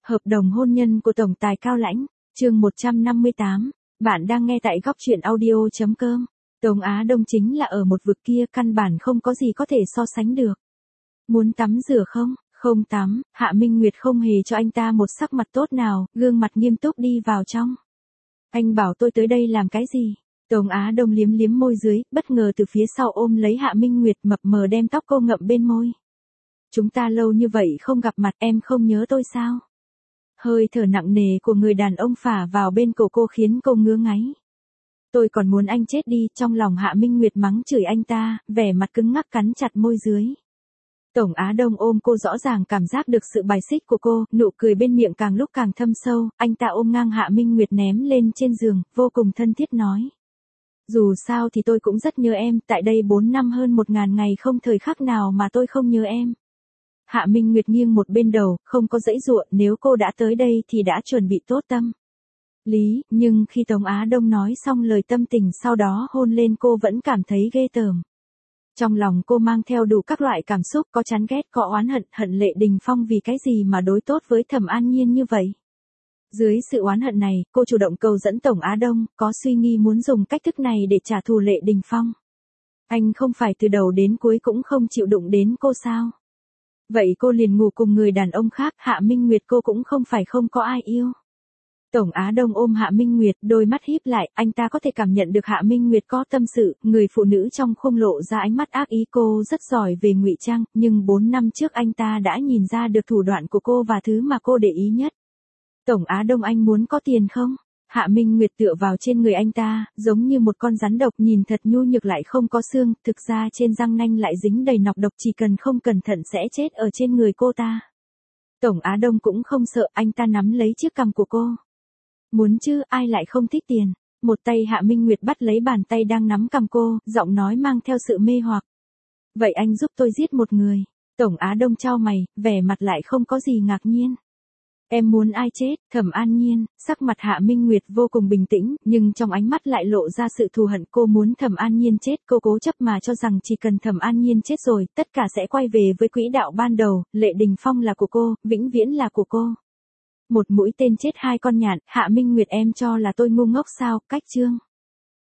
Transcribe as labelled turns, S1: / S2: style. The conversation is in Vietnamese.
S1: Hợp đồng hôn nhân của Tổng tài Cao Lãnh, chương 158, bạn đang nghe tại góc truyện audio.com. Tống Á Đông chính là ở một vực kia căn bản không có gì có thể so sánh được. Muốn tắm rửa không? Không tắm, Hạ Minh Nguyệt không hề cho anh ta một sắc mặt tốt nào, gương mặt nghiêm túc đi vào trong. Anh bảo tôi tới đây làm cái gì? Tống Á Đông liếm liếm môi dưới, bất ngờ từ phía sau ôm lấy Hạ Minh Nguyệt mập mờ đem tóc cô ngậm bên môi. Chúng ta lâu như vậy không gặp mặt, em không nhớ tôi sao? Hơi thở nặng nề của người đàn ông phả vào bên cổ cô khiến cô ngứa ngáy. Tôi còn muốn anh chết đi, trong lòng Hạ Minh Nguyệt mắng chửi anh ta, vẻ mặt cứng ngắc cắn chặt môi dưới. Tổng Á Đông ôm cô rõ ràng cảm giác được sự bài xích của cô, nụ cười bên miệng càng lúc càng thâm sâu, anh ta ôm ngang Hạ Minh Nguyệt ném lên trên giường, vô cùng thân thiết nói. Dù sao thì tôi cũng rất nhớ em, tại đây 4 năm hơn 1000 ngày không thời khắc nào mà tôi không nhớ em. Hạ Minh Nguyệt nghiêng một bên đầu, không có giãy giụa, nếu cô đã tới đây thì đã chuẩn bị tốt tâm lý, nhưng khi Tống Á Đông nói xong lời tâm tình sau đó hôn lên cô vẫn cảm thấy ghê tởm. Trong lòng cô mang theo đủ các loại cảm xúc, có chán ghét, có oán hận, hận Lệ Đình Phong vì cái gì mà đối tốt với Thẩm An Nhiên như vậy. Dưới sự oán hận này, cô chủ động cầu dẫn Tổng Á Đông, có suy nghĩ muốn dùng cách thức này để trả thù Lệ Đình Phong. Anh không phải từ đầu đến cuối cũng không chịu đụng đến cô sao? Vậy cô liền ngủ cùng người đàn ông khác, Hạ Minh Nguyệt cô cũng không phải không có ai yêu. Tổng Á Đông ôm Hạ Minh Nguyệt, đôi mắt híp lại, anh ta có thể cảm nhận được Hạ Minh Nguyệt có tâm sự, người phụ nữ trong không lộ ra ánh mắt ác ý, cô rất giỏi về ngụy trang, nhưng 4 năm trước anh ta đã nhìn ra được thủ đoạn của cô và thứ mà cô để ý nhất. Tổng Á Đông, anh muốn có tiền không? Hạ Minh Nguyệt tựa vào trên người anh ta, giống như một con rắn độc, nhìn thật nhu nhược lại không có xương, thực ra trên răng nanh lại dính đầy nọc độc, chỉ cần không cẩn thận sẽ chết ở trên người cô ta. Tổng Á Đông cũng không sợ, anh ta nắm lấy chiếc cằm của cô. Muốn chứ, ai lại không thích tiền. Một tay Hạ Minh Nguyệt bắt lấy bàn tay đang nắm cằm cô, giọng nói mang theo sự mê hoặc. Vậy anh giúp tôi giết một người. Tổng Á Đông chau mày, vẻ mặt lại không có gì ngạc nhiên. Em muốn ai chết? Thẩm An Nhiên. Sắc mặt Hạ Minh Nguyệt vô cùng bình tĩnh, nhưng trong ánh mắt lại lộ ra sự thù hận. Cô muốn Thẩm An Nhiên chết, cô cố chấp mà cho rằng chỉ cần Thẩm An Nhiên chết rồi, tất cả sẽ quay về với quỹ đạo ban đầu, Lệ Đình Phong là của cô, vĩnh viễn là của cô. Một mũi tên chết hai con nhạn, Hạ Minh Nguyệt, em cho là tôi ngu ngốc sao? Cách chương.